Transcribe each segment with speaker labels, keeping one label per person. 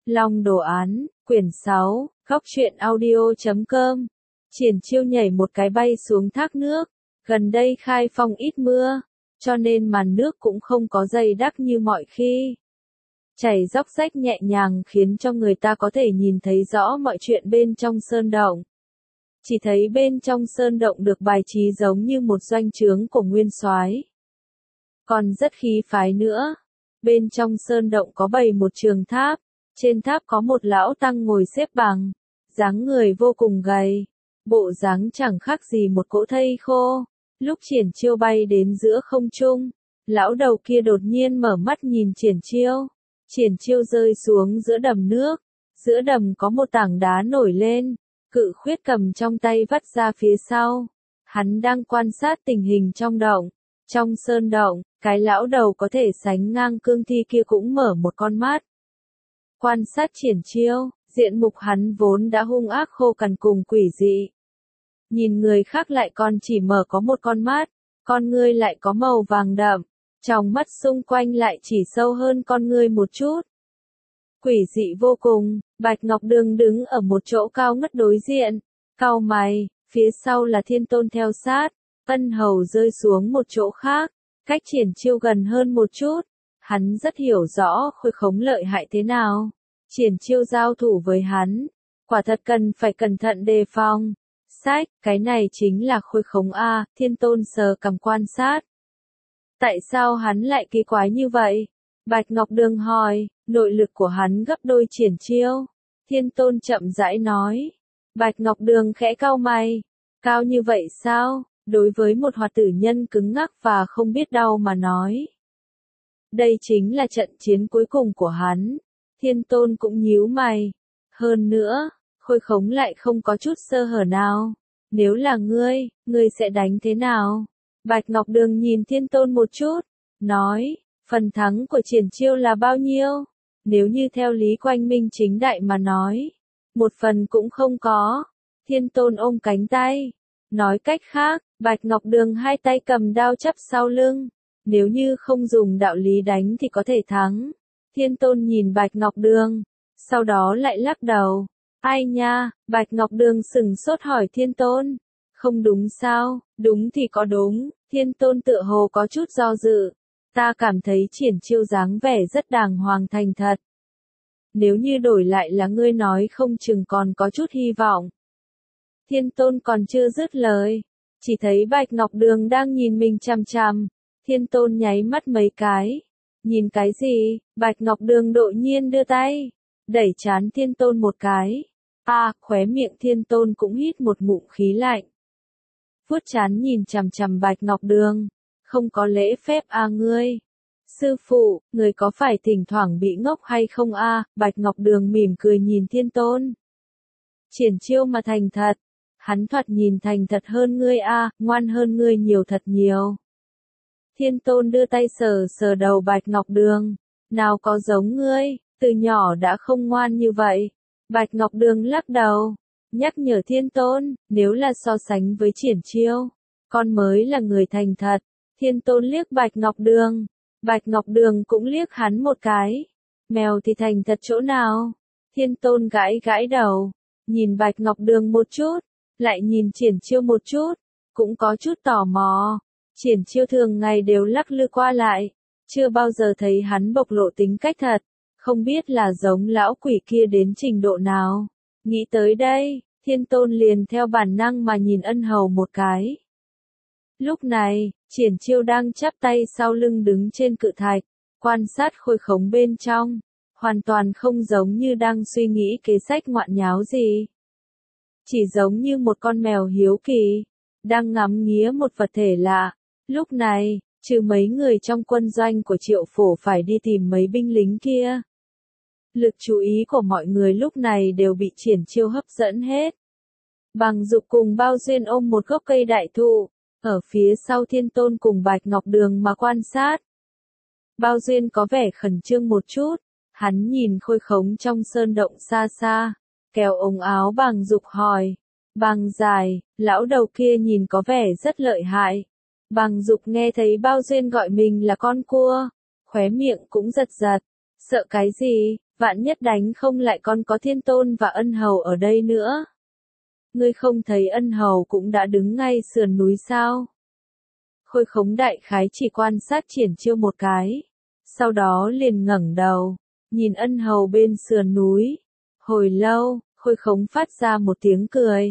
Speaker 1: Long đồ án, quyển 6, góc truyện audio.com. Triển Chiêu nhảy một cái bay xuống thác nước. Gần đây Khai Phong ít mưa, cho nên màn nước cũng không có dày đặc như mọi khi. Chảy róc rách nhẹ nhàng khiến cho người ta có thể nhìn thấy rõ mọi chuyện bên trong sơn động. Chỉ thấy bên trong sơn động được bài trí giống như một doanh trướng của nguyên soái. Còn rất khí phái nữa. Bên trong sơn động có bày một trường tháp. Trên tháp có một lão tăng ngồi xếp bằng. Dáng người vô cùng gầy. Bộ dáng chẳng khác gì một cỗ thây khô. Lúc Triển Chiêu bay đến giữa không trung, lão đầu kia đột nhiên mở mắt nhìn Triển Chiêu. Triển Chiêu rơi xuống giữa đầm nước. Giữa đầm có một tảng đá nổi lên. Cự khuyết cầm trong tay vắt ra phía sau. Hắn đang quan sát tình hình trong động. Trong sơn động, cái lão đầu có thể sánh ngang cương thi kia cũng mở một con mắt. Quan sát Triển Chiêu, diện mục hắn vốn đã hung ác khô cằn cùng quỷ dị. Nhìn người khác lại còn chỉ mở có một con mắt, con ngươi lại có màu vàng đậm, trong mắt xung quanh lại chỉ sâu hơn con ngươi một chút. Quỷ dị vô cùng, Bạch Ngọc Đường đứng ở một chỗ cao ngất đối diện, cau mày, phía sau là Thiên Tôn theo sát, Ân Hầu rơi xuống một chỗ khác, cách Triển Chiêu gần hơn một chút. Hắn rất hiểu rõ Khôi Khống lợi hại thế nào. Triển Chiêu giao thủ với hắn, quả thật cần phải cẩn thận đề phòng. Sách, cái này chính là Khôi Khống a, Thiên Tôn sờ cằm quan sát. Tại sao hắn lại kỳ quái như vậy? Bạch Ngọc Đường hỏi, nội lực của hắn gấp đôi Triển Chiêu. Thiên Tôn chậm rãi nói. Bạch Ngọc Đường khẽ cau mày. Cao như vậy sao? Đối với một hoạt tử nhân cứng ngắc và không biết đau mà nói. Đây chính là trận chiến cuối cùng của hắn. Thiên Tôn cũng nhíu mày. Hơn nữa, Khôi Khống lại không có chút sơ hở nào. Nếu là ngươi sẽ đánh thế nào? Bạch Ngọc Đường nhìn Thiên Tôn một chút, nói, phần thắng của Triển Chiêu là bao nhiêu? Nếu như theo lý quanh minh chính đại mà nói, một phần cũng không có. Thiên Tôn ôm cánh tay. Nói cách khác, Bạch Ngọc Đường hai tay cầm đao chắp sau lưng. Nếu như không dùng đạo lý đánh thì có thể thắng. Thiên Tôn nhìn Bạch Ngọc Đường, sau đó lại lắc đầu. Ai nha, Bạch Ngọc Đường sững sốt hỏi Thiên Tôn. Không đúng sao? Đúng thì có đúng. Thiên Tôn tựa hồ có chút do dự. Ta cảm thấy Triển Chiêu dáng vẻ rất đàng hoàng thành thật. Nếu như đổi lại là ngươi nói không chừng còn có chút hy vọng. Thiên Tôn còn chưa dứt lời, chỉ thấy Bạch Ngọc Đường đang nhìn mình chằm chằm. Thiên Tôn nháy mắt mấy cái. Nhìn cái gì? Bạch Ngọc Đường đột nhiên đưa tay, đẩy trán Thiên Tôn một cái. Khóe miệng Thiên Tôn cũng hít một ngụm khí lạnh. Vuốt trán nhìn chằm chằm Bạch Ngọc Đường. Không có lễ phép ngươi. Sư phụ, người có phải thỉnh thoảng bị ngốc hay không Bạch Ngọc Đường mỉm cười nhìn Thiên Tôn. Triển Chiêu mà thành thật. Hắn thoạt nhìn thành thật hơn ngươi ngoan hơn ngươi nhiều thật nhiều. Thiên Tôn đưa tay sờ sờ đầu Bạch Ngọc Đường. Nào có giống ngươi, từ nhỏ đã không ngoan như vậy. Bạch Ngọc Đường lắc đầu, nhắc nhở Thiên Tôn, nếu là so sánh với Triển Chiêu, con mới là người thành thật. Thiên Tôn liếc Bạch Ngọc Đường. Bạch Ngọc Đường cũng liếc hắn một cái. Mèo thì thành thật chỗ nào? Thiên Tôn gãi gãi đầu, nhìn Bạch Ngọc Đường một chút, lại nhìn Triển Chiêu một chút, cũng có chút tò mò. Triển Chiêu thường ngày đều lắc lư qua lại, chưa bao giờ thấy hắn bộc lộ tính cách thật, không biết là giống lão quỷ kia đến trình độ nào. Nghĩ tới đây, Thiên Tôn liền theo bản năng mà nhìn Ân Hầu một cái. Lúc này, Triển Chiêu đang chắp tay sau lưng đứng trên cự thạch, quan sát Khôi Khống bên trong, hoàn toàn không giống như đang suy nghĩ kế sách ngoạn nháo gì. Chỉ giống như một con mèo hiếu kỳ, đang ngắm nghía một vật thể lạ. Lúc này, trừ mấy người trong quân doanh của Triệu Phổ phải đi tìm mấy binh lính kia. Lực chú ý của mọi người lúc này đều bị Triển Chiêu hấp dẫn hết. Bằng Dục cùng Bao Duyên ôm một gốc cây đại thụ, ở phía sau Thiên Tôn cùng Bạch Ngọc Đường mà quan sát. Bao Duyên có vẻ khẩn trương một chút, hắn nhìn Khôi Khống trong sơn động xa xa, kéo ống áo Bằng Dục hỏi. Bằng Dài, lão đầu kia nhìn có vẻ rất lợi hại. Bằng Dục nghe thấy Bao Duyên gọi mình là con cua, khóe miệng cũng giật giật. Sợ cái gì? Vạn nhất đánh không lại còn có Thiên Tôn và Ân Hầu ở đây nữa. Ngươi không thấy Ân Hầu cũng đã đứng ngay sườn núi sao? Khôi Khống đại khái chỉ quan sát Triển Chiêu một cái, sau đó liền ngẩng đầu, nhìn Ân Hầu bên sườn núi. Hồi lâu, Khôi Khống phát ra một tiếng cười.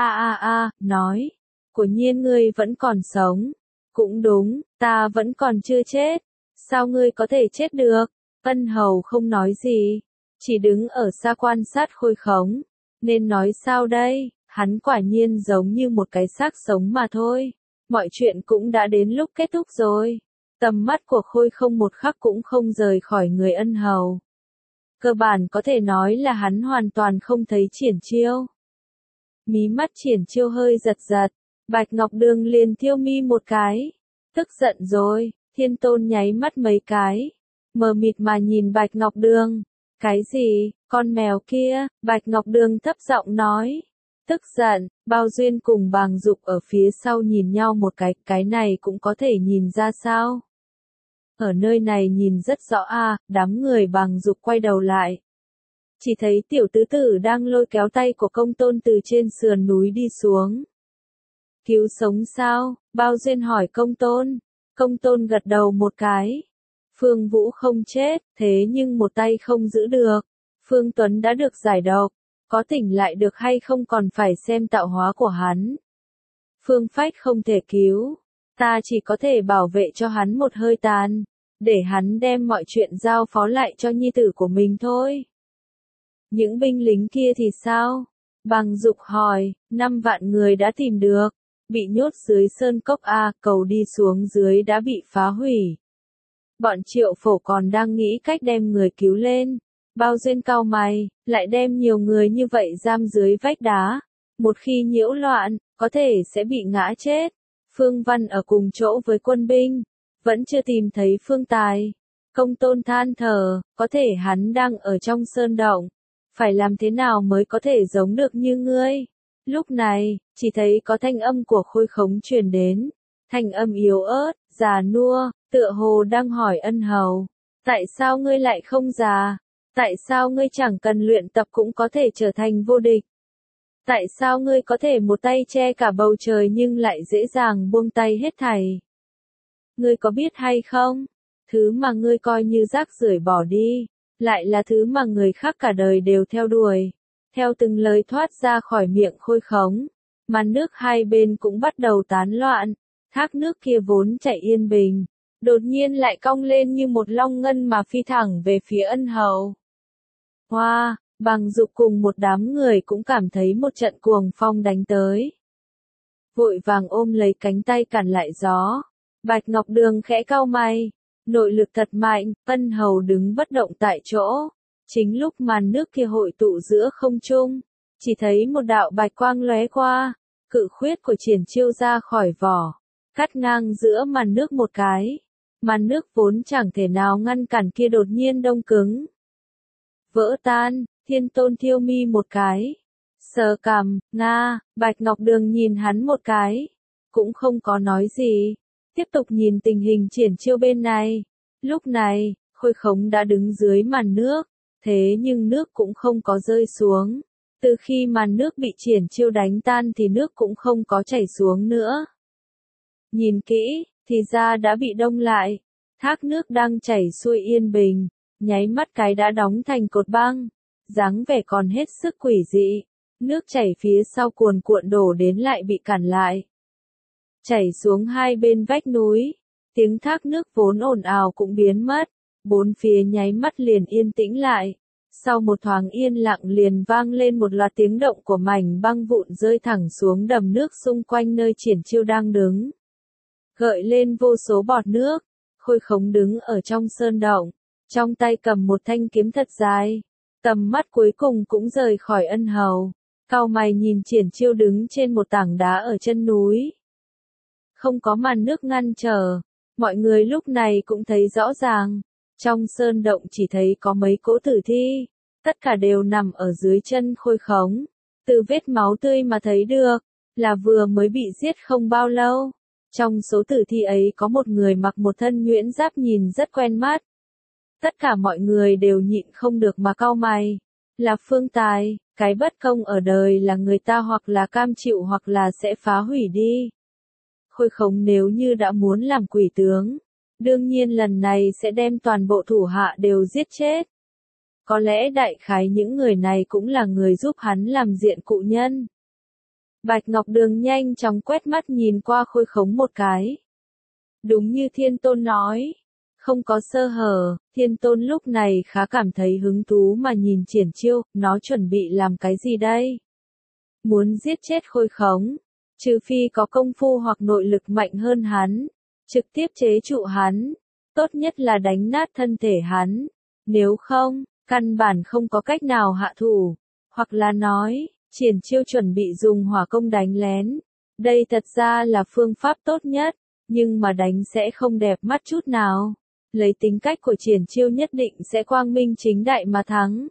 Speaker 1: Nói, quả nhiên ngươi vẫn còn sống. Cũng đúng, ta vẫn còn chưa chết. Sao ngươi có thể chết được? Ân Hầu không nói gì, chỉ đứng ở xa quan sát Khôi Khống. Nên nói sao đây, hắn quả nhiên giống như một cái xác sống mà thôi. Mọi chuyện cũng đã đến lúc kết thúc rồi. Tầm mắt của Khôi không một khắc cũng không rời khỏi người Ân Hầu. Cơ bản có thể nói là hắn hoàn toàn không thấy Triển Chiêu. Mí mắt Triển Chiêu hơi giật giật, Bạch Ngọc Đường liền thiêu mi một cái. Tức giận rồi, Thiên Tôn nháy mắt mấy cái, mờ mịt mà nhìn Bạch Ngọc Đường. Cái gì, con mèo kia, Bạch Ngọc Đường thấp giọng nói. Tức giận, Bao Duyên cùng Bàng Dục ở phía sau nhìn nhau một cái này cũng có thể nhìn ra sao? Ở nơi này nhìn rất rõ đám người Bàng Dục quay đầu lại. Chỉ thấy tiểu tứ tử đang lôi kéo tay của Công Tôn từ trên sườn núi đi xuống. Cứu sống sao? Bao Duyên hỏi Công Tôn. Công Tôn gật đầu một cái. Phương Vũ không chết, thế nhưng một tay không giữ được. Phương Tuấn đã được giải độc, có tỉnh lại được hay không còn phải xem tạo hóa của hắn. Phương Phách không thể cứu, ta chỉ có thể bảo vệ cho hắn một hơi tàn, để hắn đem mọi chuyện giao phó lại cho nhi tử của mình thôi. Những binh lính kia thì sao? Bàng Dục hỏi, 5 vạn người đã tìm được, bị nhốt dưới sơn cốc cầu đi xuống dưới đã bị phá hủy. Bọn Triệu Phổ còn đang nghĩ cách đem người cứu lên. Bao Duyên cau mày, lại đem nhiều người như vậy giam dưới vách đá. Một khi nhiễu loạn, có thể sẽ bị ngã chết. Phương Văn ở cùng chỗ với quân binh, vẫn chưa tìm thấy Phương Tài. Công Tôn than thở, có thể hắn đang ở trong sơn động. Phải làm thế nào mới có thể giống được như ngươi? Lúc này, chỉ thấy có thanh âm của Khôi Khống truyền đến. Thanh âm yếu ớt, già nua, tựa hồ đang hỏi Ân Hầu. Tại sao ngươi lại không già? Tại sao ngươi chẳng cần luyện tập cũng có thể trở thành vô địch? Tại sao ngươi có thể một tay che cả bầu trời nhưng lại dễ dàng buông tay hết thảy? Ngươi có biết hay không? Thứ mà ngươi coi như rác rưởi bỏ đi, lại là thứ mà người khác cả đời đều theo đuổi. Theo từng lời thoát ra khỏi miệng Khôi Khống, màn nước hai bên cũng bắt đầu tán loạn. Thác nước kia vốn chảy yên bình, đột nhiên lại cong lên như một long ngân mà phi thẳng về phía Ân Hầu. Hoa, Bàng Dục cùng một đám người cũng cảm thấy một trận cuồng phong đánh tới. Vội vàng ôm lấy cánh tay cản lại gió. Bạch Ngọc Đường khẽ cau mày, nội lực thật mạnh, Ân Hầu đứng bất động tại chỗ. Chính lúc màn nước kia hội tụ giữa không trung, chỉ thấy một đạo bạch quang lóe qua, cự khuyết của Triển Chiêu ra khỏi vỏ, cắt ngang giữa màn nước một cái. Màn nước vốn chẳng thể nào ngăn cản kia đột nhiên đông cứng. Vỡ tan, Thiên Tôn thiêu mi một cái. Sờ cằm, Bạch Ngọc Đường nhìn hắn một cái. Cũng không có nói gì. Tiếp tục nhìn tình hình Triển Chiêu bên này. Lúc này, Khôi Khống đã đứng dưới màn nước. Thế nhưng nước cũng không có rơi xuống. Từ khi màn nước bị Triển Chiêu đánh tan thì nước cũng không có chảy xuống nữa. Nhìn kỹ, thì ra đã bị đông lại. Thác nước đang chảy xuôi yên bình, nháy mắt cái đã đóng thành cột băng. Dáng vẻ còn hết sức quỷ dị. Nước chảy phía sau cuồn cuộn đổ đến lại bị cản lại. Chảy xuống hai bên vách núi. Tiếng thác nước vốn ồn ào cũng biến mất. Bốn phía nháy mắt liền yên tĩnh lại. Sau một thoáng yên lặng liền vang lên một loạt tiếng động của mảnh băng vụn rơi thẳng xuống đầm nước xung quanh nơi Triển Chiêu đang đứng. Gợi lên vô số bọt nước. Khôi Khống đứng ở trong sơn động, trong tay cầm một thanh kiếm thật dài. Tầm mắt cuối cùng cũng rời khỏi Ân Hầu. Cau mày nhìn Triển Chiêu đứng trên một tảng đá ở chân núi. Không có màn nước ngăn trở, mọi người lúc này cũng thấy rõ ràng. Trong sơn động chỉ thấy có mấy cỗ tử thi, tất cả đều nằm ở dưới chân Khôi Khống. Từ vết máu tươi mà thấy được, là vừa mới bị giết không bao lâu. Trong số tử thi ấy có một người mặc một thân nhuyễn giáp nhìn rất quen mắt. Tất cả mọi người đều nhịn không được mà cau mày. Là Phương Tài, cái bất công ở đời là người ta hoặc là cam chịu hoặc là sẽ phá hủy đi. Khôi Khống nếu như đã muốn làm quỷ tướng, đương nhiên lần này sẽ đem toàn bộ thủ hạ đều giết chết. Có lẽ đại khái những người này cũng là người giúp hắn làm diện cụ nhân. Bạch Ngọc Đường nhanh chóng quét mắt nhìn qua Khôi Khống một cái. Đúng như Thiên Tôn nói, không có sơ hở, Thiên Tôn lúc này khá cảm thấy hứng thú mà nhìn Triển Chiêu, nó chuẩn bị làm cái gì đây? Muốn giết chết Khôi Khống, trừ phi có công phu hoặc nội lực mạnh hơn hắn, trực tiếp chế trụ hắn, tốt nhất là đánh nát thân thể hắn, nếu không, căn bản không có cách nào hạ thủ, hoặc là nói, Triển Chiêu chuẩn bị dùng hỏa công đánh lén, đây thật ra là phương pháp tốt nhất, nhưng mà đánh sẽ không đẹp mắt chút nào. Lấy tính cách của Triển Chiêu nhất định sẽ quang minh chính đại mà thắng.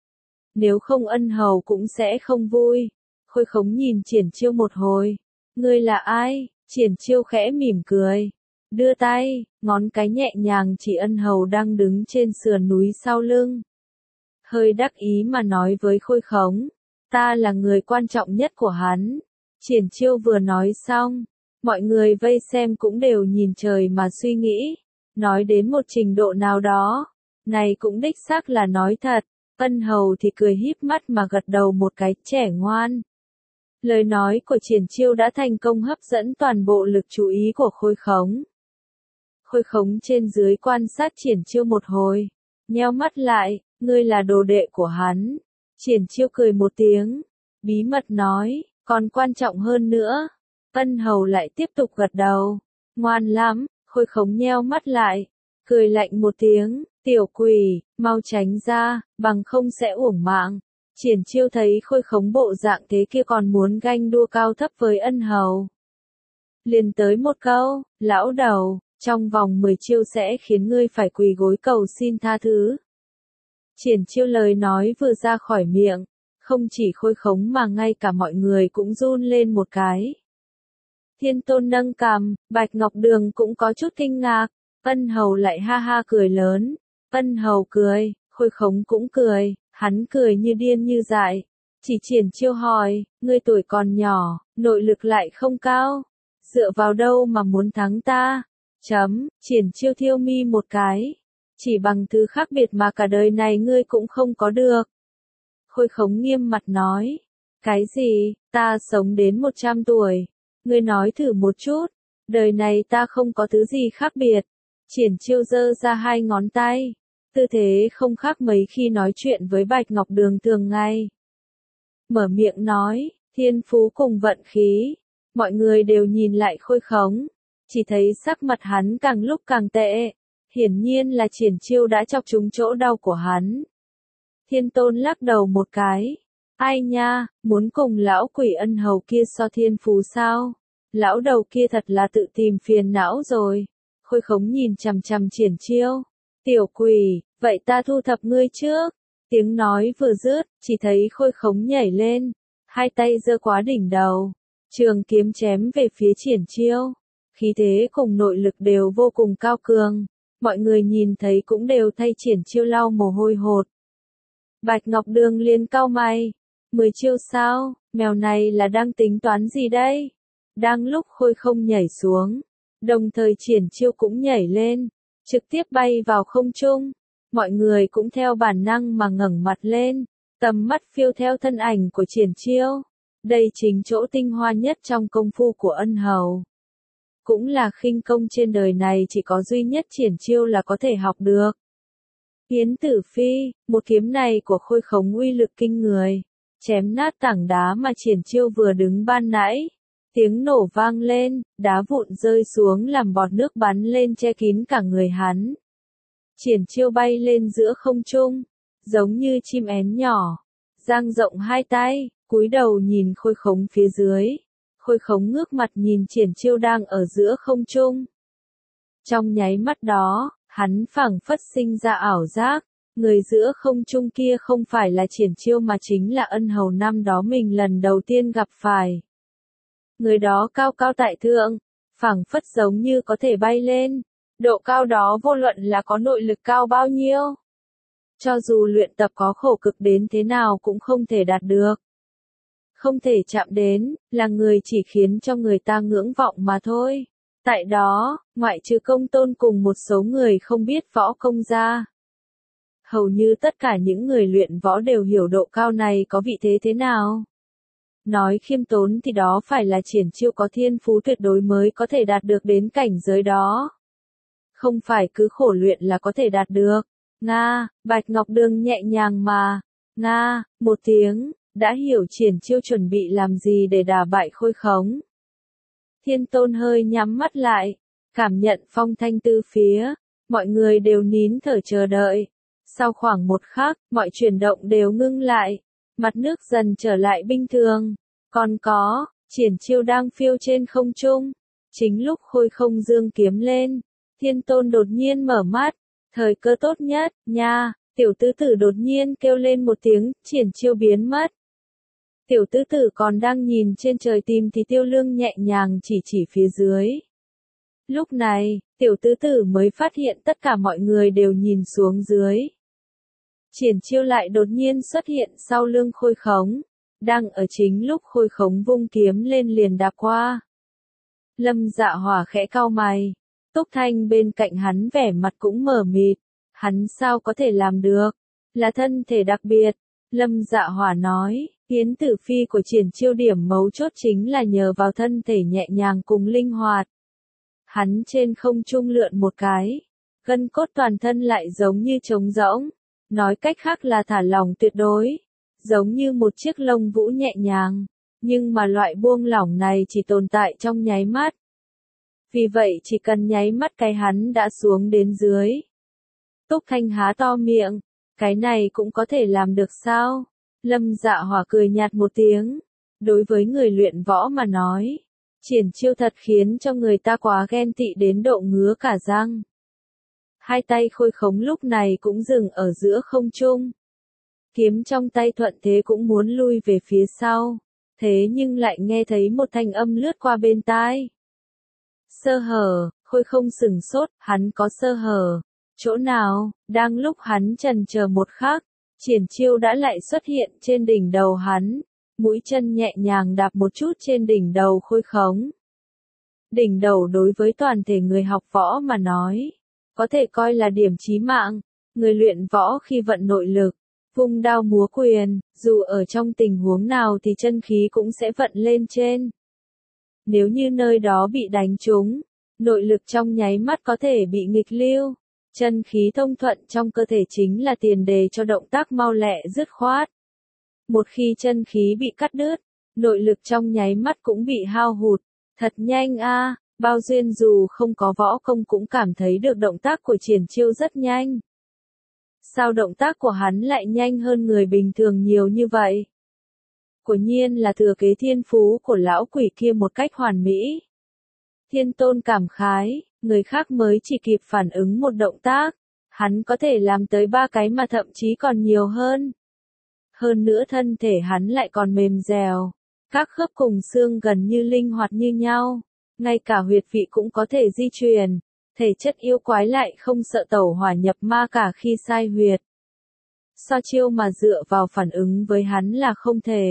Speaker 1: Nếu không Ân Hầu cũng sẽ không vui. Khôi Khống nhìn Triển Chiêu một hồi. Ngươi là ai? Triển Chiêu khẽ mỉm cười. Đưa tay, ngón cái nhẹ nhàng chỉ Ân Hầu đang đứng trên sườn núi sau lưng. Hơi đắc ý mà nói với Khôi Khống. Ta là người quan trọng nhất của hắn. Triển Chiêu vừa nói xong. Mọi người vây xem cũng đều nhìn trời mà suy nghĩ. Nói đến một trình độ nào đó, này cũng đích xác là nói thật, Ân Hầu thì cười híp mắt mà gật đầu một cái, trẻ ngoan. Lời nói của Triển Chiêu đã thành công hấp dẫn toàn bộ lực chú ý của Khôi Khống. Khôi Khống trên dưới quan sát Triển Chiêu một hồi, nheo mắt lại, ngươi là đồ đệ của hắn. Triển Chiêu cười một tiếng, bí mật nói, còn quan trọng hơn nữa. Ân Hầu lại tiếp tục gật đầu, ngoan lắm. Khôi Khống nheo mắt lại, cười lạnh một tiếng, tiểu quỷ, mau tránh ra, bằng không sẽ uổng mạng. Triển Chiêu thấy Khôi Khống bộ dạng thế kia còn muốn ganh đua cao thấp với Ân Hầu. Liền tới một câu, lão đầu, trong vòng 10 chiêu sẽ khiến ngươi phải quỳ gối cầu xin tha thứ. Triển Chiêu lời nói vừa ra khỏi miệng, không chỉ Khôi Khống mà ngay cả mọi người cũng run lên một cái. Thiên Tôn nâng cằm, Bạch Ngọc Đường cũng có chút kinh ngạc, Ân Hầu lại ha ha cười lớn. Ân Hầu cười, Khôi Khống cũng cười, hắn cười như điên như dại. Chỉ Triển Chiêu hỏi, ngươi tuổi còn nhỏ, nội lực lại không cao, dựa vào đâu mà muốn thắng ta? Triển Chiêu thiêu mi một cái, chỉ bằng thứ khác biệt mà cả đời này ngươi cũng không có được. Khôi Khống nghiêm mặt nói, cái gì, ta sống đến 100 tuổi. Ngươi nói thử một chút, đời này ta không có thứ gì khác biệt. Triển Chiêu giơ ra hai ngón tay, tư thế không khác mấy khi nói chuyện với Bạch Ngọc Đường thường ngày. Mở miệng nói, thiên phú cùng vận khí. Mọi người đều nhìn lại Khôi Khống, chỉ thấy sắc mặt hắn càng lúc càng tệ. Hiển nhiên là Triển Chiêu đã chọc trúng chỗ đau của hắn. Thiên Tôn lắc đầu một cái. Ai nha, muốn cùng lão quỷ Ân Hầu kia so thiên phú sao? Lão đầu kia thật là tự tìm phiền não rồi. Khôi Khống nhìn chằm chằm Triển Chiêu. Tiểu quỷ, vậy ta thu thập ngươi trước. Tiếng nói vừa dứt, chỉ thấy Khôi Khống nhảy lên, hai tay giơ quá đỉnh đầu, trường kiếm chém về phía Triển Chiêu. Khí thế cùng nội lực đều vô cùng cao cường. Mọi người nhìn thấy cũng đều thay Triển Chiêu lau mồ hôi hột. Bạch Ngọc Đường liền cau mày. 10 chiêu sao, mèo này là đang tính toán gì đây? Đang lúc Khôi không nhảy xuống, đồng thời Triển Chiêu cũng nhảy lên, trực tiếp bay vào không trung. Mọi người cũng theo bản năng mà ngẩng mặt lên, tầm mắt phiêu theo thân ảnh của Triển Chiêu. Đây chính chỗ tinh hoa nhất trong công phu của Ân Hầu. Cũng là khinh công trên đời này chỉ có duy nhất Triển Chiêu là có thể học được. Hiến Tử Phi, một kiếm này của Khôi Khống uy lực kinh người, chém nát tảng đá mà Triển Chiêu vừa đứng ban nãy. Tiếng nổ vang lên, đá vụn rơi xuống làm bọt nước bắn lên che kín cả người hắn. Triển Chiêu bay lên giữa không trung, giống như chim én nhỏ, dang rộng hai tay, cúi đầu nhìn Khôi Khống phía dưới. Khôi Khống ngước mặt nhìn Triển Chiêu đang ở giữa không trung. Trong nháy mắt đó, hắn phảng phất sinh ra ảo giác, người giữa không trung kia không phải là Triển Chiêu mà chính là Ân Hầu năm đó mình lần đầu tiên gặp phải. Người đó cao cao tại thượng, phảng phất giống như có thể bay lên, Độ cao đó vô luận là có nội lực cao bao nhiêu. Cho dù luyện tập có khổ cực đến thế nào cũng không thể đạt được. Không thể chạm đến, là người chỉ khiến cho người ta ngưỡng vọng mà thôi. Tại đó, ngoại trừ Công Tôn cùng một số người không biết võ công ra. Hầu như tất cả những người luyện võ đều hiểu độ cao này có vị thế thế nào. Nói khiêm tốn thì đó phải là Triển Chiêu có thiên phú tuyệt đối mới có thể đạt được đến cảnh giới đó. Không phải cứ khổ luyện là có thể đạt được. Nga, Bạch Ngọc Đường nhẹ nhàng mà. Nga, một tiếng, đã hiểu Triển Chiêu chuẩn bị làm gì để đả bại Khôi Khống. Thiên Tôn hơi nhắm mắt lại, cảm nhận phong thanh từ phía, mọi người đều nín thở chờ đợi. Sau khoảng một khắc, mọi chuyển động đều ngưng lại, mặt nước dần trở lại bình thường. Còn có, Triển Chiêu đang phiêu trên không trung. Chính lúc Khôi Không giương kiếm lên, Thiên Tôn đột nhiên mở mắt, thời cơ tốt nhất, nha, tiểu tứ tử đột nhiên kêu lên một tiếng, Triển Chiêu biến mất. Tiểu tứ tử còn đang nhìn trên trời tìm thì Tiêu Lương nhẹ nhàng chỉ phía dưới. Lúc này, tiểu tứ tử mới phát hiện tất cả mọi người đều nhìn xuống dưới. Triển Chiêu lại đột nhiên xuất hiện sau lưng Khôi Khống, đang ở chính lúc Khôi Khống vung kiếm lên liền đạp qua. Lâm Dạ Hỏa khẽ cau mày, Túc Thanh bên cạnh hắn vẻ mặt cũng mờ mịt, hắn sao có thể làm được, là thân thể đặc biệt. Lâm Dạ Hỏa nói, Yến Tử Phi của Triển Chiêu điểm mấu chốt chính là nhờ vào thân thể nhẹ nhàng cùng linh hoạt. Hắn trên không trung lượn một cái, gân cốt toàn thân lại giống như trống rỗng, nói cách khác là thả lỏng tuyệt đối, giống như một chiếc lông vũ nhẹ nhàng, nhưng mà loại buông lỏng này chỉ tồn tại trong nháy mắt. Vì vậy chỉ cần nháy mắt cái hắn đã xuống đến dưới. Túc Thanh há to miệng, cái này cũng có thể làm được sao? Lâm Dạ Hỏa cười nhạt một tiếng. Đối với người luyện võ mà nói, Triển Chiêu thật khiến cho người ta quá ghen tị đến độ ngứa cả răng. Hai tay Khôi Khống lúc này cũng dừng ở giữa không trung. Kiếm trong tay thuận thế cũng muốn lui về phía sau, thế nhưng lại nghe thấy một thanh âm lướt qua bên tai. Sơ hở, Khôi Không sừng sốt, hắn có sơ hở. Chỗ nào? Đang lúc hắn chần chờ một khắc, Triển Chiêu đã lại xuất hiện trên đỉnh đầu hắn, mũi chân nhẹ nhàng đạp một chút trên đỉnh đầu Khôi Khống. Đỉnh đầu đối với toàn thể người học võ mà nói, có thể coi là điểm chí mạng. Người luyện võ khi vận nội lực, vung đao múa quyền, dù ở trong tình huống nào thì chân khí cũng sẽ vận lên trên. Nếu như nơi đó bị đánh trúng, nội lực trong nháy mắt có thể bị nghịch lưu. Chân khí thông thuận trong cơ thể chính là tiền đề cho động tác mau lẹ dứt khoát. Một khi chân khí bị cắt đứt, nội lực trong nháy mắt cũng bị hao hụt. Thật nhanh a, Bao Duyên dù không có võ công cũng cảm thấy được động tác của Triển Chiêu rất nhanh. Sao động tác của hắn lại nhanh hơn người bình thường nhiều như vậy? Quả nhiên là thừa kế thiên phú của lão quỷ kia một cách hoàn mỹ. Thiên Tôn cảm khái, người khác mới chỉ kịp phản ứng một động tác, hắn có thể làm tới 3 cái mà thậm chí còn nhiều hơn. Hơn nữa thân thể hắn lại còn mềm dẻo, các khớp cùng xương gần như linh hoạt như nhau, ngay cả huyệt vị cũng có thể di chuyển, thể chất yêu quái lại không sợ tẩu hỏa nhập ma cả khi sai huyệt. So chiêu mà dựa vào phản ứng với hắn là không thể.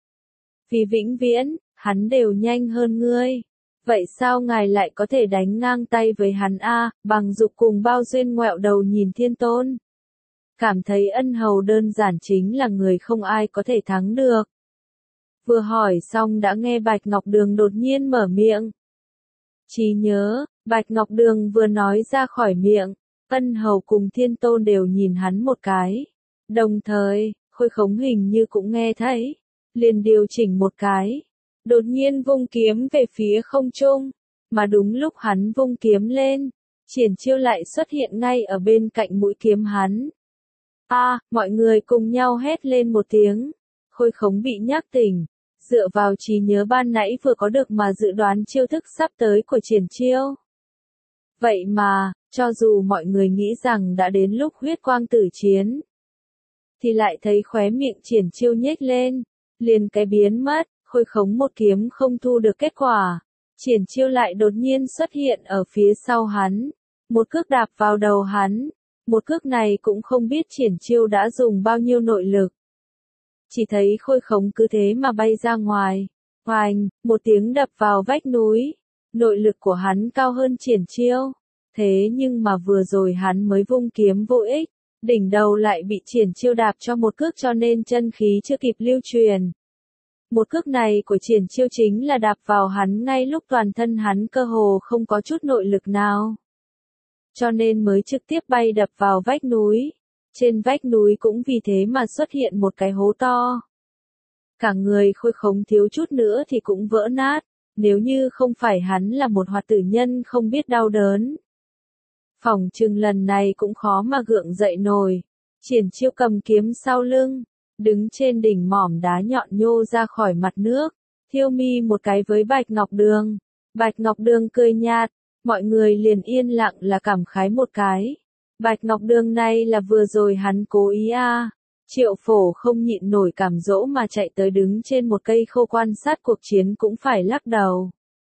Speaker 1: Vì vĩnh viễn, hắn đều nhanh hơn ngươi. Vậy sao ngài lại có thể đánh ngang tay với hắn a? Bằng Dục cùng Bao Duyên ngoẹo đầu nhìn Thiên Tôn. Cảm thấy Ân Hầu đơn giản chính là người không ai có thể thắng được. Vừa hỏi xong đã nghe Bạch Ngọc Đường đột nhiên mở miệng. Trí nhớ, Bạch Ngọc Đường vừa nói ra khỏi miệng, Ân Hầu cùng Thiên Tôn đều nhìn hắn một cái. Đồng thời, Khôi Khống hình như cũng nghe thấy, liền điều chỉnh một cái. Đột nhiên vung kiếm về phía không trung, mà đúng lúc hắn vung kiếm lên, Triển Chiêu lại xuất hiện ngay ở bên cạnh mũi kiếm hắn. Mọi người cùng nhau hét lên một tiếng. Khôi Khống bị nhắc tỉnh, dựa vào trí nhớ ban nãy vừa có được mà dự đoán chiêu thức sắp tới của Triển Chiêu. Vậy mà, cho dù mọi người nghĩ rằng đã đến lúc huyết quang tử chiến, thì lại thấy khóe miệng Triển Chiêu nhếch lên, liền cái biến mất. Khôi Khống một kiếm không thu được kết quả, Triển Chiêu lại đột nhiên xuất hiện ở phía sau hắn, một cước đạp vào đầu hắn. Một cước này cũng không biết triển chiêu đã dùng bao nhiêu nội lực. Chỉ thấy Khôi Khống cứ thế mà bay ra ngoài. Oành, một tiếng đập vào vách núi. Nội lực của hắn cao hơn triển chiêu. Thế nhưng mà vừa rồi hắn mới vung kiếm vô ích. Đỉnh đầu lại bị triển chiêu đạp cho một cước cho nên chân khí chưa kịp lưu truyền. Một cước này của triển chiêu chính là đạp vào hắn ngay lúc toàn thân hắn cơ hồ không có chút nội lực nào. Cho nên mới trực tiếp bay đập vào vách núi. Trên vách núi cũng vì thế mà xuất hiện một cái hố to. Cả người Khôi Khống thiếu chút nữa thì cũng vỡ nát, nếu như không phải hắn là một hoạt tử nhân không biết đau đớn. Phỏng chừng lần này cũng khó mà gượng dậy nổi. Triển chiêu cầm kiếm sau lưng, đứng trên đỉnh mỏm đá nhọn nhô ra khỏi mặt nước, thiêu mi một cái với Bạch Ngọc Đường. Bạch Ngọc Đường cười nhạt, mọi người liền yên lặng là cảm khái một cái. Bạch Ngọc Đường này là vừa rồi hắn cố ý à. Triệu Phổ không nhịn nổi cảm dỗ mà chạy tới đứng trên một cây khô quan sát cuộc chiến cũng phải lắc đầu.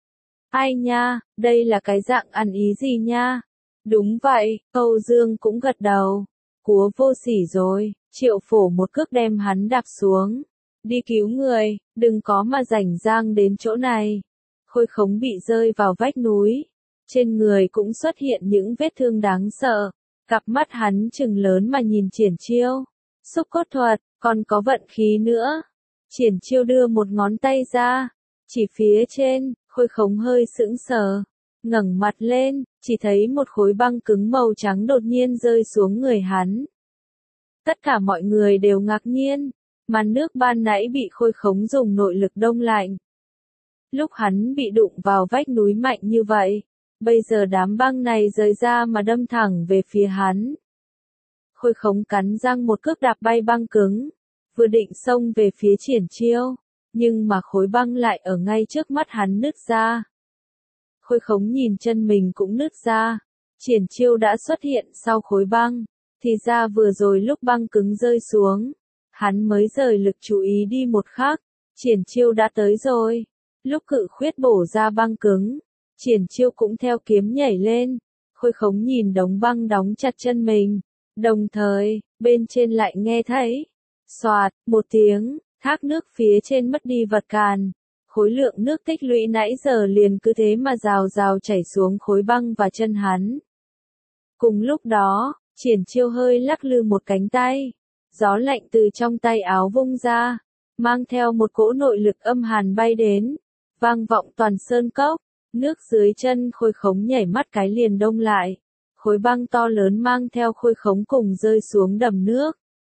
Speaker 1: Ai nha, đây là cái dạng ăn ý gì nha? Đúng vậy, Âu Dương cũng gật đầu. Cúa vô sỉ rồi, Triệu Phổ một cước đem hắn đạp xuống. Đi cứu người, đừng có mà rảnh rang đến chỗ này. Khôi Khống bị rơi vào vách núi. Trên người cũng xuất hiện những vết thương đáng sợ. Cặp mắt hắn trừng lớn mà nhìn triển chiêu. Xúc cốt thuật, còn có vận khí nữa. Triển chiêu đưa một ngón tay ra. Chỉ phía trên, Khôi Khống hơi sững sờ. Ngẩng mặt lên, chỉ thấy một khối băng cứng màu trắng đột nhiên rơi xuống người hắn. Tất cả mọi người đều ngạc nhiên. Màn nước ban nãy bị Khôi Khống dùng nội lực đông lạnh. Lúc hắn bị đụng vào vách núi mạnh như vậy, bây giờ đám băng này rời ra mà đâm thẳng về phía hắn. Khôi Khống cắn răng một cước đạp bay băng cứng, vừa định xông về phía triển chiêu, nhưng mà khối băng lại ở ngay trước mắt hắn nứt ra. Khôi Khống nhìn chân mình cũng nứt ra, triển chiêu đã xuất hiện sau khối băng, thì ra vừa rồi lúc băng cứng rơi xuống, hắn mới rời lực chú ý đi một khắc, triển chiêu đã tới rồi. Lúc cự khuyết bổ ra băng cứng, triển chiêu cũng theo kiếm nhảy lên. Khôi Khống nhìn đống băng đóng chặt chân mình, đồng thời, bên trên lại nghe thấy, xoạt, một tiếng, thác nước phía trên mất đi vật cản. Khối lượng nước tích lũy nãy giờ liền cứ thế mà rào rào chảy xuống khối băng và chân hắn. Cùng lúc đó, triển chiêu hơi lắc lư một cánh tay, gió lạnh từ trong tay áo vung ra, mang theo một cỗ nội lực âm hàn bay đến, vang vọng toàn sơn cốc, nước dưới chân Khôi Khống nhảy mắt cái liền đông lại, khối băng to lớn mang theo Khôi Khống cùng rơi xuống đầm nước.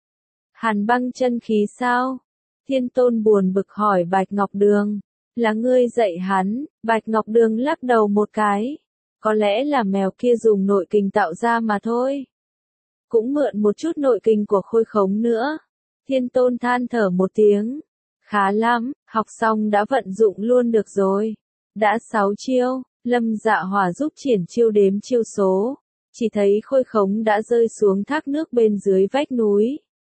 Speaker 1: Hàn băng chân khí sao? Thiên Tôn buồn bực hỏi Bạch Ngọc Đường. Là ngươi dạy hắn. Bạch Ngọc Đường lắc đầu một cái. Có lẽ là mèo kia dùng nội kình tạo ra mà thôi. Cũng mượn một chút nội kình của Khôi Khống nữa. Thiên Tôn than thở một tiếng. Khá lắm, học xong đã vận dụng luôn được rồi. Đã 6 chiêu, Lâm Dạ Hỏa giúp triển chiêu đếm chiêu số. Chỉ thấy Khôi Khống đã rơi xuống thác nước bên dưới vách núi.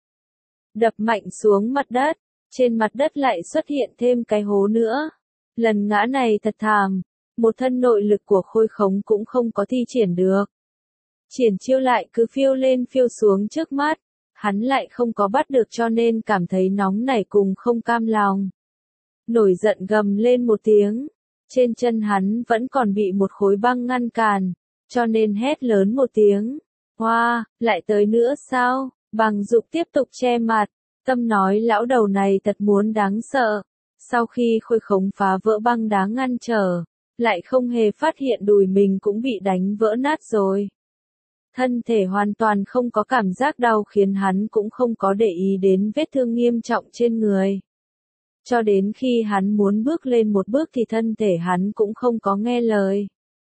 Speaker 1: Đập mạnh xuống mặt đất, trên mặt đất lại xuất hiện thêm cái hố nữa. Lần ngã này thật thảm, một thân nội lực của Khôi Khống cũng không có thi triển được. Triển chiêu lại cứ phiêu lên phiêu xuống trước mắt, hắn lại không có bắt được cho nên cảm thấy nóng nảy cùng không cam lòng. Nổi giận gầm lên một tiếng, trên chân hắn vẫn còn bị một khối băng ngăn cản, cho nên hét lớn một tiếng. Hoa, lại tới nữa sao? Bằng Dục tiếp tục che mặt, tâm nói lão đầu này thật muốn đáng sợ. Sau khi Khôi Khống phá vỡ băng đá ngăn trở, lại không hề phát hiện đùi mình cũng bị đánh vỡ nát rồi. Thân thể hoàn toàn không có cảm giác đau khiến hắn cũng không có để ý đến vết thương nghiêm trọng trên người. Cho đến khi hắn muốn bước lên một bước thì thân thể hắn cũng không có nghe lời.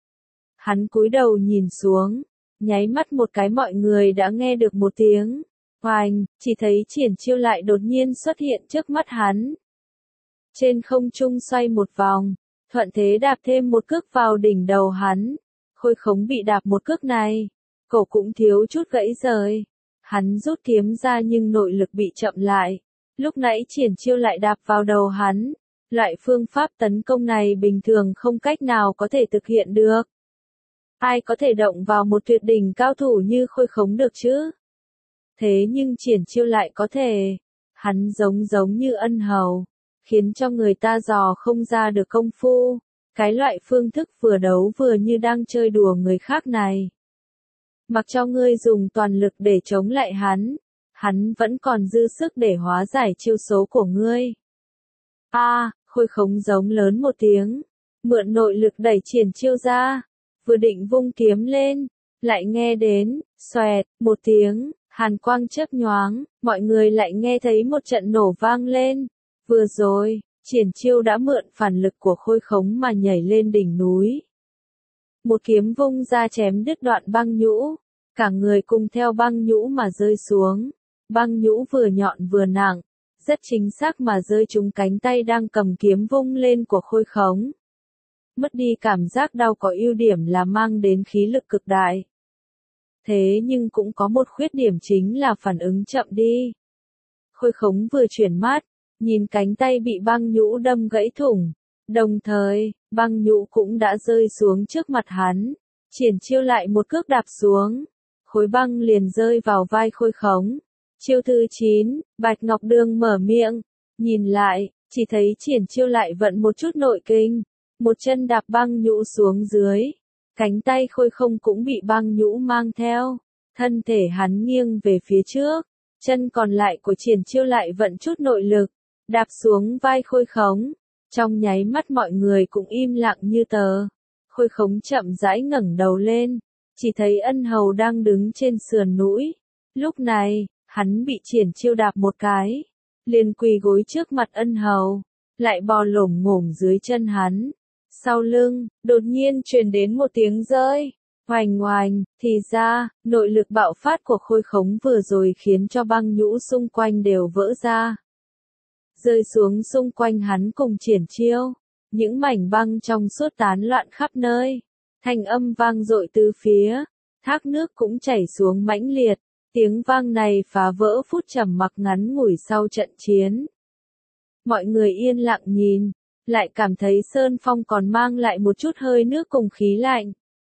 Speaker 1: Hắn cúi đầu nhìn xuống, nháy mắt một cái mọi người đã nghe được một tiếng. Hoành, chỉ thấy triển chiêu lại đột nhiên xuất hiện trước mắt hắn. Trên không trung xoay một vòng, thuận thế đạp thêm một cước vào đỉnh đầu hắn. Khôi Khống bị đạp một cước này, cổ cũng thiếu chút gãy rời. Hắn rút kiếm ra nhưng nội lực bị chậm lại. Lúc nãy triển chiêu lại đạp vào đầu hắn. Loại phương pháp tấn công này bình thường không cách nào có thể thực hiện được. Ai có thể động vào một tuyệt đỉnh cao thủ như Khôi Khống được chứ? Thế nhưng Triển Chiêu lại có thể. Hắn giống như Ân Hầu, khiến cho người ta dò không ra được công phu. Cái loại phương thức vừa đấu vừa như đang chơi đùa người khác này. Mặc cho ngươi dùng toàn lực để chống lại hắn vẫn còn dư sức để hóa giải chiêu số của ngươi. Khôi Khống giống lớn một tiếng, mượn nội lực đẩy Triển Chiêu ra, vừa định vung kiếm lên, lại nghe đến, xoẹt, một tiếng, hàn quang chớp nhoáng, mọi người lại nghe thấy một trận nổ vang lên. Vừa rồi, Triển Chiêu đã mượn phản lực của Khôi Khống mà nhảy lên đỉnh núi. Một kiếm vung ra chém đứt đoạn băng nhũ, cả người cùng theo băng nhũ mà rơi xuống. Băng nhũ vừa nhọn vừa nặng, rất chính xác mà rơi trúng cánh tay đang cầm kiếm vung lên của Khôi Khống. Mất đi cảm giác đau có ưu điểm là mang đến khí lực cực đại. Thế nhưng cũng có một khuyết điểm chính là phản ứng chậm đi. Khôi Khống vừa chuyển mắt, nhìn cánh tay bị băng nhũ đâm gãy thủng, đồng thời, băng nhũ cũng đã rơi xuống trước mặt hắn. Triển Chiêu lại một cước đạp xuống, khối băng liền rơi vào vai Khôi Khống. Chiêu thứ 9, Bạch Ngọc Đường mở miệng, nhìn lại, chỉ thấy Triển Chiêu lại vận một chút nội kinh, một chân đạp băng nhũ xuống dưới. Cánh tay Khôi Không cũng bị băng nhũ mang theo, thân thể hắn nghiêng về phía trước, chân còn lại của Triển Chiêu lại vận chút nội lực, đạp xuống vai Khôi Khống. Trong nháy mắt mọi người cũng im lặng như tờ. Khôi Khống chậm rãi ngẩng đầu lên, chỉ thấy Ân Hầu đang đứng trên sườn núi. Lúc này, hắn bị Triển Chiêu đạp một cái, liền quỳ gối trước mặt Ân Hầu, lại bò lổm ngổm dưới chân hắn. Sau lưng, đột nhiên truyền đến một tiếng rơi, oành oành, thì ra, nội lực bạo phát của Khôi Khống vừa rồi khiến cho băng nhũ xung quanh đều vỡ ra. Rơi xuống xung quanh hắn cùng Triển Chiêu, những mảnh băng trong suốt tán loạn khắp nơi, thanh âm vang dội tứ phía, thác nước cũng chảy xuống mãnh liệt, tiếng vang này phá vỡ phút trầm mặc ngắn ngủi sau trận chiến. Mọi người yên lặng nhìn, lại cảm thấy Sơn Phong còn mang lại một chút hơi nước cùng khí lạnh.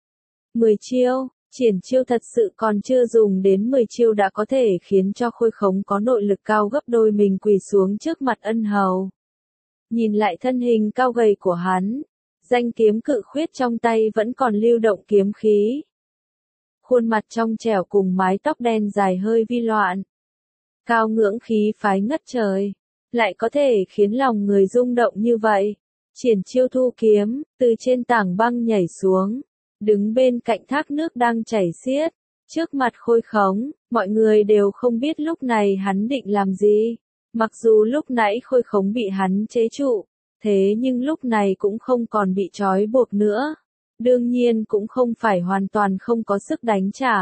Speaker 1: 10 chiêu, Triển Chiêu thật sự còn chưa dùng đến 10 chiêu đã có thể khiến cho Khôi Khống có nội lực cao gấp đôi mình quỳ xuống trước mặt Ân Hầu. Nhìn lại thân hình cao gầy của hắn, danh kiếm cự khuyết trong tay vẫn còn lưu động kiếm khí. Khuôn mặt trong trẻo cùng mái tóc đen dài hơi vi loạn. Cao ngưỡng khí phái ngất trời, lại có thể khiến lòng người rung động như vậy. Triển Chiêu thu kiếm, từ trên tảng băng nhảy xuống, đứng bên cạnh thác nước đang chảy xiết, trước mặt Khôi Khống, mọi người đều không biết lúc này hắn định làm gì. Mặc dù lúc nãy Khôi Khống bị hắn chế trụ, thế nhưng lúc này cũng không còn bị trói buộc nữa. Đương nhiên cũng không phải hoàn toàn không có sức đánh trả.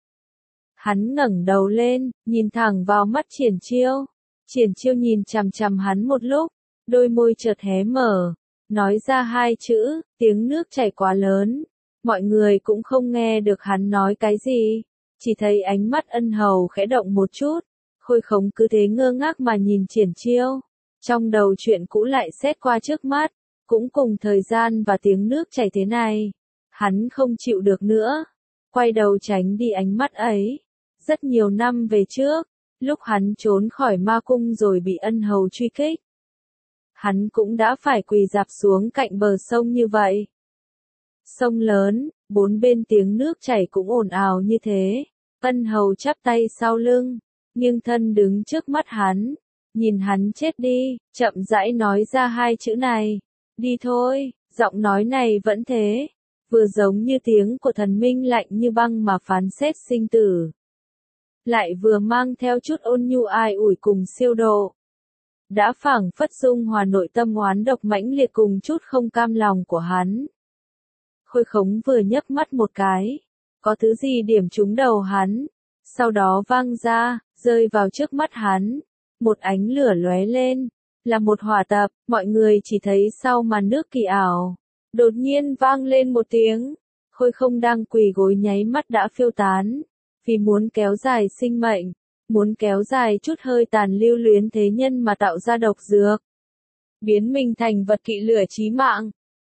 Speaker 1: Hắn ngẩng đầu lên, nhìn thẳng vào mắt Triển Chiêu. Triển Chiêu nhìn chằm chằm hắn một lúc, đôi môi chợt hé mở, nói ra hai chữ, tiếng nước chảy quá lớn. Mọi người cũng không nghe được hắn nói cái gì, chỉ thấy ánh mắt Ân Hầu khẽ động một chút. Khôi Khống cứ thế ngơ ngác mà nhìn Triển Chiêu. Trong đầu chuyện cũ lại xét qua trước mắt, cũng cùng thời gian và tiếng nước chảy thế này. Hắn không chịu được nữa, quay đầu tránh đi ánh mắt ấy. Rất nhiều năm về trước, lúc hắn trốn khỏi ma cung rồi bị Ân Hầu truy kích, hắn cũng đã phải quỳ rạp xuống cạnh bờ sông như vậy. Sông lớn, bốn bên tiếng nước chảy cũng ồn ào như thế. Ân Hầu chắp tay sau lưng, nghiêng thân đứng trước mắt hắn, nhìn hắn chết đi, chậm rãi nói ra hai chữ này. Đi thôi, giọng nói này vẫn thế, vừa giống như tiếng của thần minh lạnh như băng mà phán xét sinh tử, lại vừa mang theo chút ôn nhu ai ủi cùng siêu độ. Đã phảng phất dung hòa nội tâm oán độc mãnh liệt cùng chút không cam lòng của hắn. Khôi Khống vừa nhấc mắt một cái, có thứ gì điểm trúng đầu hắn, sau đó vang ra, rơi vào trước mắt hắn. Một ánh lửa lóe lên, là một hỏa tập, mọi người chỉ thấy sau màn nước kỳ ảo. Đột nhiên vang lên một tiếng, Khôi Không đang quỳ gối nháy mắt đã phiêu tán. Vì muốn kéo dài sinh mệnh, muốn kéo dài chút hơi tàn lưu luyến thế nhân mà tạo ra độc dược, biến mình thành vật kỵ lửa chí mạng.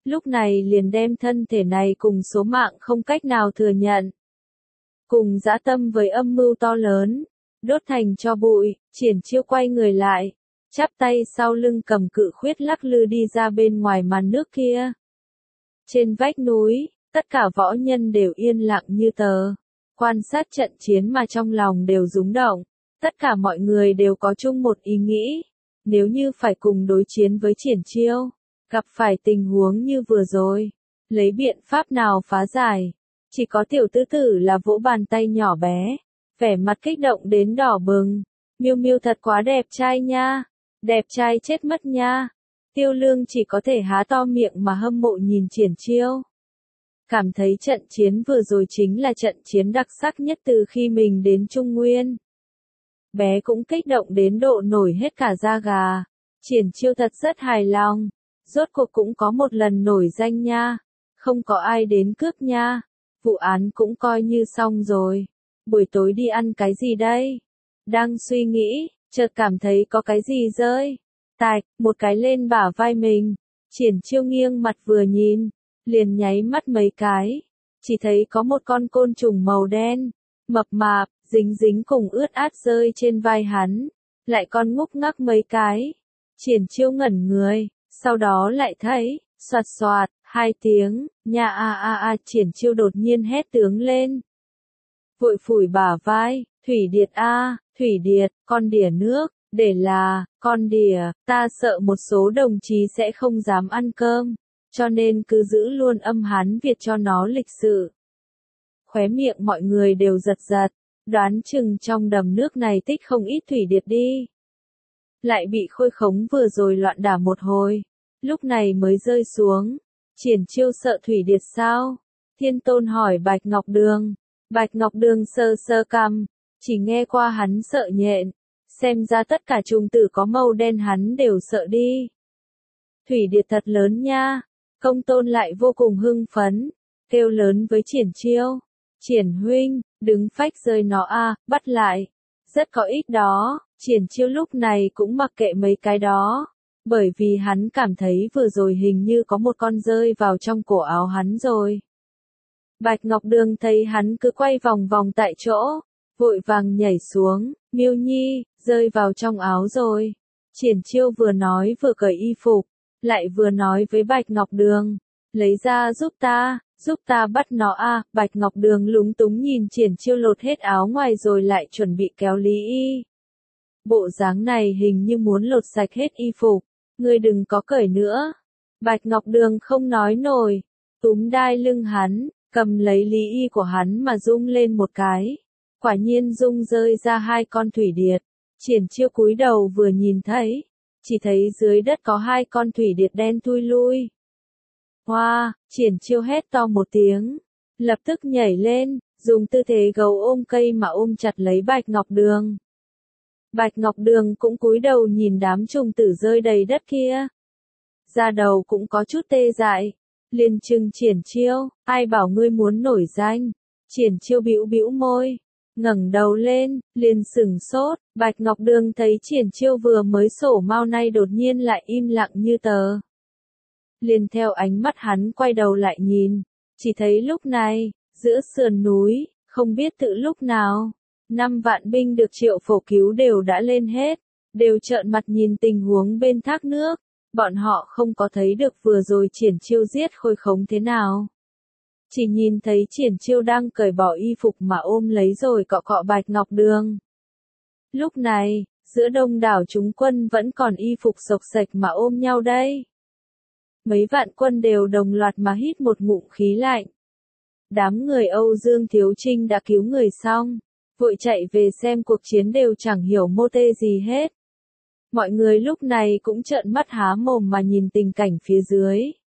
Speaker 1: lúc này liền đem thân thể này cùng số mạng không cách nào thừa nhận. Cùng dã tâm với âm mưu to lớn, đốt thành cho bụi, Triển Chiêu quay người lại, chắp tay sau lưng cầm cự khuyết lắc lư đi ra bên ngoài màn nước kia. Trên vách núi, tất cả võ nhân đều yên lặng như tờ, quan sát trận chiến mà trong lòng đều rúng động, tất cả mọi người đều có chung một ý nghĩ, nếu như phải cùng đối chiến với Triển Chiêu, gặp phải tình huống như vừa rồi, lấy biện pháp nào phá giải, chỉ có tiểu tứ tử là vỗ bàn tay nhỏ bé, vẻ mặt kích động đến đỏ bừng, Miêu Miêu thật quá đẹp trai nha, đẹp trai chết mất nha. Tiêu Lương chỉ có thể há to miệng mà hâm mộ nhìn Triển Chiêu. Cảm thấy trận chiến vừa rồi chính là trận chiến đặc sắc nhất từ khi mình đến Trung Nguyên. Bé cũng kích động đến độ nổi hết cả da gà. Triển Chiêu thật rất hài lòng. Rốt cuộc cũng có một lần nổi danh nha. Không có ai đến cướp nha. Vụ án cũng coi như xong rồi. Buổi tối đi ăn cái gì đây? Đang suy nghĩ, chợt cảm thấy có cái gì rơi. Tạch, một cái lên bả vai mình. Triển Chiêu nghiêng mặt vừa nhìn, liền nháy mắt mấy cái. Chỉ thấy có một con côn trùng màu đen, mập mạp, dính dính cùng ướt át rơi trên vai hắn. Lại còn ngúc ngắc mấy cái. Triển Chiêu ngẩn người, sau đó lại thấy, xoạt xoạt, hai tiếng, nha Triển Chiêu đột nhiên hét tướng lên. Vội phủi bả vai, Thủy Điệt Thủy Điệt, con đỉa nước. Để là, con đỉa, ta sợ một số đồng chí sẽ không dám ăn cơm, cho nên cứ giữ luôn âm Hán Việt cho nó lịch sự. Khóe miệng mọi người đều giật giật, đoán chừng trong đầm nước này tích không ít thủy điệt đi. Lại bị Khôi Khống vừa rồi loạn đả một hồi, lúc này mới rơi xuống. Triển Chiêu sợ thủy điệt sao? Thiên Tôn hỏi Bạch Ngọc Đường. Bạch Ngọc Đường sơ sơ cằm, chỉ nghe qua hắn sợ nhện. Xem ra tất cả trùng tử có màu đen hắn đều sợ đi. Thủy điệt thật lớn nha. Công Tôn lại vô cùng hưng phấn, kêu lớn với Triển Chiêu. Triển huynh, đứng phách rơi nó bắt lại. Rất có ích đó. Triển Chiêu lúc này cũng mặc kệ mấy cái đó. Bởi vì hắn cảm thấy vừa rồi hình như có một con rơi vào trong cổ áo hắn rồi. Bạch Ngọc Đường thấy hắn cứ quay vòng vòng tại chỗ, vội vàng nhảy xuống. Miêu Nhi, rơi vào trong áo rồi. Triển Chiêu vừa nói vừa cởi y phục, lại vừa nói với Bạch Ngọc Đường, lấy ra giúp ta bắt nó Bạch Ngọc Đường lúng túng nhìn Triển Chiêu lột hết áo ngoài rồi lại chuẩn bị kéo Lý Y. Bộ dáng này hình như muốn lột sạch hết y phục, ngươi đừng có cởi nữa. Bạch Ngọc Đường không nói nổi, túm đai lưng hắn, cầm lấy Lý Y của hắn mà rung lên một cái. Quả nhiên rung rơi ra hai con thủy điệt. Triển Chiêu cúi đầu vừa nhìn thấy, chỉ thấy dưới đất có hai con thủy điệt đen thui lui. Hoa, Triển Chiêu hét to một tiếng, lập tức nhảy lên, dùng tư thế gấu ôm cây mà ôm chặt lấy Bạch Ngọc Đường. Bạch Ngọc Đường cũng cúi đầu nhìn đám trùng tử rơi đầy đất kia. Da đầu cũng có chút tê dại, liền trừng Triển Chiêu, ai bảo ngươi muốn nổi danh. Triển Chiêu bĩu bĩu môi, ngẩng đầu lên, liền sửng sốt. Bạch Ngọc Đường thấy Triển Chiêu vừa mới sổ mau nay đột nhiên lại im lặng như tờ. Liền theo ánh mắt hắn quay đầu lại nhìn, chỉ thấy lúc này, giữa sườn núi, không biết từ lúc nào, 5 vạn binh được Triệu Phổ cứu đều đã lên hết, đều trợn mặt nhìn tình huống bên thác nước. Bọn họ không có thấy được vừa rồi Triển Chiêu giết Khôi Khống thế nào. Chỉ nhìn thấy Triển Chiêu đang cởi bỏ y phục mà ôm lấy rồi cọ cọ Bạch Ngọc Đường. Lúc này, giữa đông đảo chúng quân vẫn còn y phục xộc xệch mà ôm nhau đây. Mấy vạn quân đều đồng loạt mà hít một ngụm khí lạnh. Đám người Âu Dương Thiếu Trinh đã cứu người xong, vội chạy về xem cuộc chiến đều chẳng hiểu mô tê gì hết. Mọi người lúc này cũng trợn mắt há mồm mà nhìn tình cảnh phía dưới.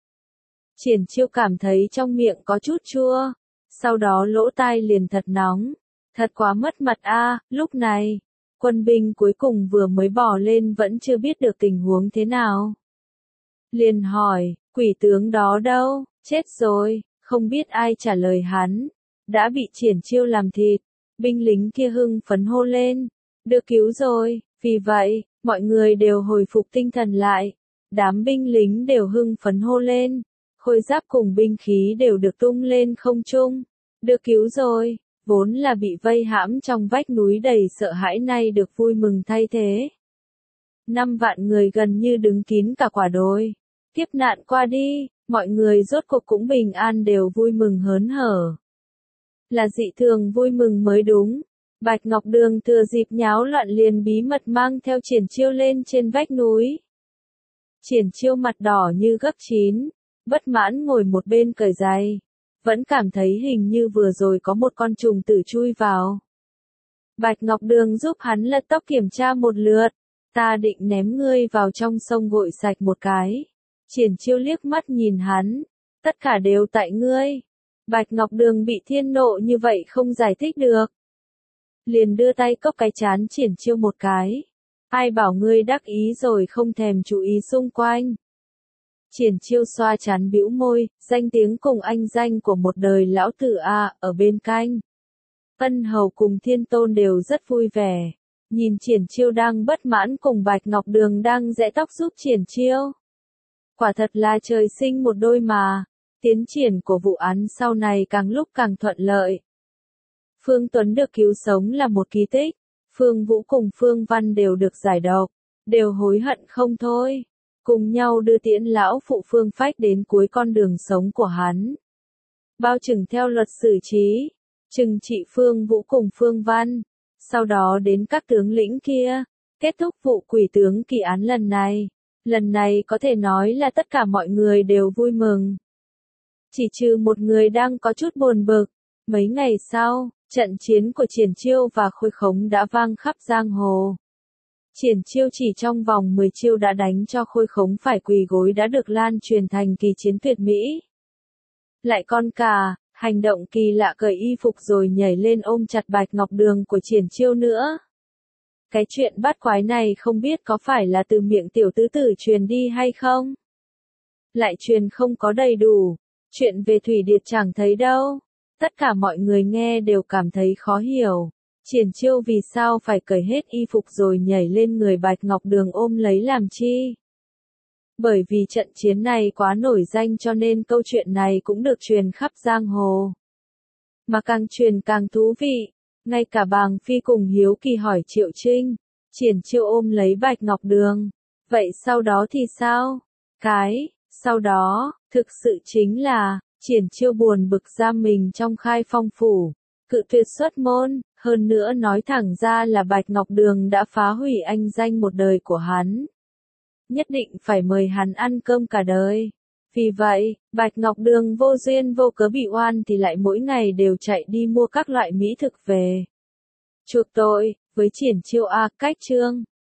Speaker 1: Triển Chiêu cảm thấy trong miệng có chút chua, sau đó lỗ tai liền thật nóng, thật quá mất mặt lúc này, quân binh cuối cùng vừa mới bò lên vẫn chưa biết được tình huống thế nào. Liền hỏi, quỷ tướng đó đâu, chết rồi, không biết ai trả lời hắn, đã bị Triển Chiêu làm thịt. Binh lính kia hưng phấn hô lên, được cứu rồi, vì vậy, mọi người đều hồi phục tinh thần lại, đám binh lính đều hưng phấn hô lên, khôi giáp cùng binh khí đều được tung lên không trung. Được cứu rồi, vốn là bị vây hãm trong vách núi đầy sợ hãi nay được vui mừng thay thế. 5 vạn người gần như đứng kín cả quả đồi. Kiếp nạn qua đi, mọi người rốt cuộc cũng bình an đều vui mừng hớn hở. Là dị thường vui mừng mới đúng. Bạch Ngọc Đường thừa dịp nháo loạn liền bí mật mang theo Triển Chiêu lên trên vách núi. Triển Chiêu mặt đỏ như gấp chín, bất mãn ngồi một bên cởi giày. Vẫn cảm thấy hình như vừa rồi có một con trùng tử chui vào. Bạch Ngọc Đường giúp hắn lật tóc kiểm tra một lượt. Ta định ném ngươi vào trong sông gội sạch một cái. Triển Chiêu liếc mắt nhìn hắn. Tất cả đều tại ngươi. Bạch Ngọc Đường bị thiên nộ như vậy không giải thích được. Liền đưa tay cốc cái chán Triển Chiêu một cái. Ai bảo ngươi đắc ý rồi không thèm chú ý xung quanh. Triển Chiêu xoa chán bĩu môi, danh tiếng cùng anh danh của một đời lão tử ở bên cạnh. Ân Hầu cùng Thiên Tôn đều rất vui vẻ. Nhìn Triển Chiêu đang bất mãn cùng Bạch Ngọc Đường đang giẽ tóc giúp Triển Chiêu. Quả thật là trời sinh một đôi mà. Tiến triển của vụ án sau này càng lúc càng thuận lợi. Phương Tuấn được cứu sống là một kỳ tích. Phương Vũ cùng Phương Văn đều được giải độc. Đều hối hận không thôi. Cùng nhau đưa tiễn lão phụ Phương Phách đến cuối con đường sống của hắn. Bao chừng theo luật xử trí. Trừng trị Phương Vũ cùng Phương Văn. Sau đó đến các tướng lĩnh kia. Kết thúc vụ quỷ tướng kỳ án lần này. Lần này có thể nói là tất cả mọi người đều vui mừng. Chỉ trừ một người đang có chút buồn bực. Mấy ngày sau, trận chiến của Triển Chiêu và Khôi Khống đã vang khắp giang hồ. Triển Chiêu chỉ trong vòng 10 chiêu đã đánh cho Khôi Khống phải quỳ gối đã được lan truyền thành kỳ chiến tuyệt mỹ. Lại con cả, hành động kỳ lạ cởi y phục rồi nhảy lên ôm chặt Bạch Ngọc Đường của Triển Chiêu nữa. Cái chuyện bắt quái này không biết có phải là từ miệng tiểu tứ tử truyền đi hay không? Lại truyền không có đầy đủ. Chuyện về Thủy Điệt chẳng thấy đâu. Tất cả mọi người nghe đều cảm thấy khó hiểu. Triển Chiêu vì sao phải cởi hết y phục rồi nhảy lên người Bạch Ngọc Đường ôm lấy làm chi? Bởi vì trận chiến này quá nổi danh cho nên câu chuyện này cũng được truyền khắp giang hồ. Mà càng truyền càng thú vị. Ngay cả Bàng Phi cùng hiếu kỳ hỏi Triệu Trinh. Triển Chiêu ôm lấy Bạch Ngọc Đường. Vậy sau đó thì sao? Sau đó, thực sự chính là, Triển Chiêu buồn bực giam mình trong Khai Phong phủ. Cự tuyệt xuất môn, hơn nữa nói thẳng ra là Bạch Ngọc Đường đã phá hủy anh danh một đời của hắn. Nhất định phải mời hắn ăn cơm cả đời. Vì vậy, Bạch Ngọc Đường vô duyên vô cớ bị oan thì lại mỗi ngày đều chạy đi mua các loại mỹ thực về. Chuộc tội, với Triển Chiêu cách chương.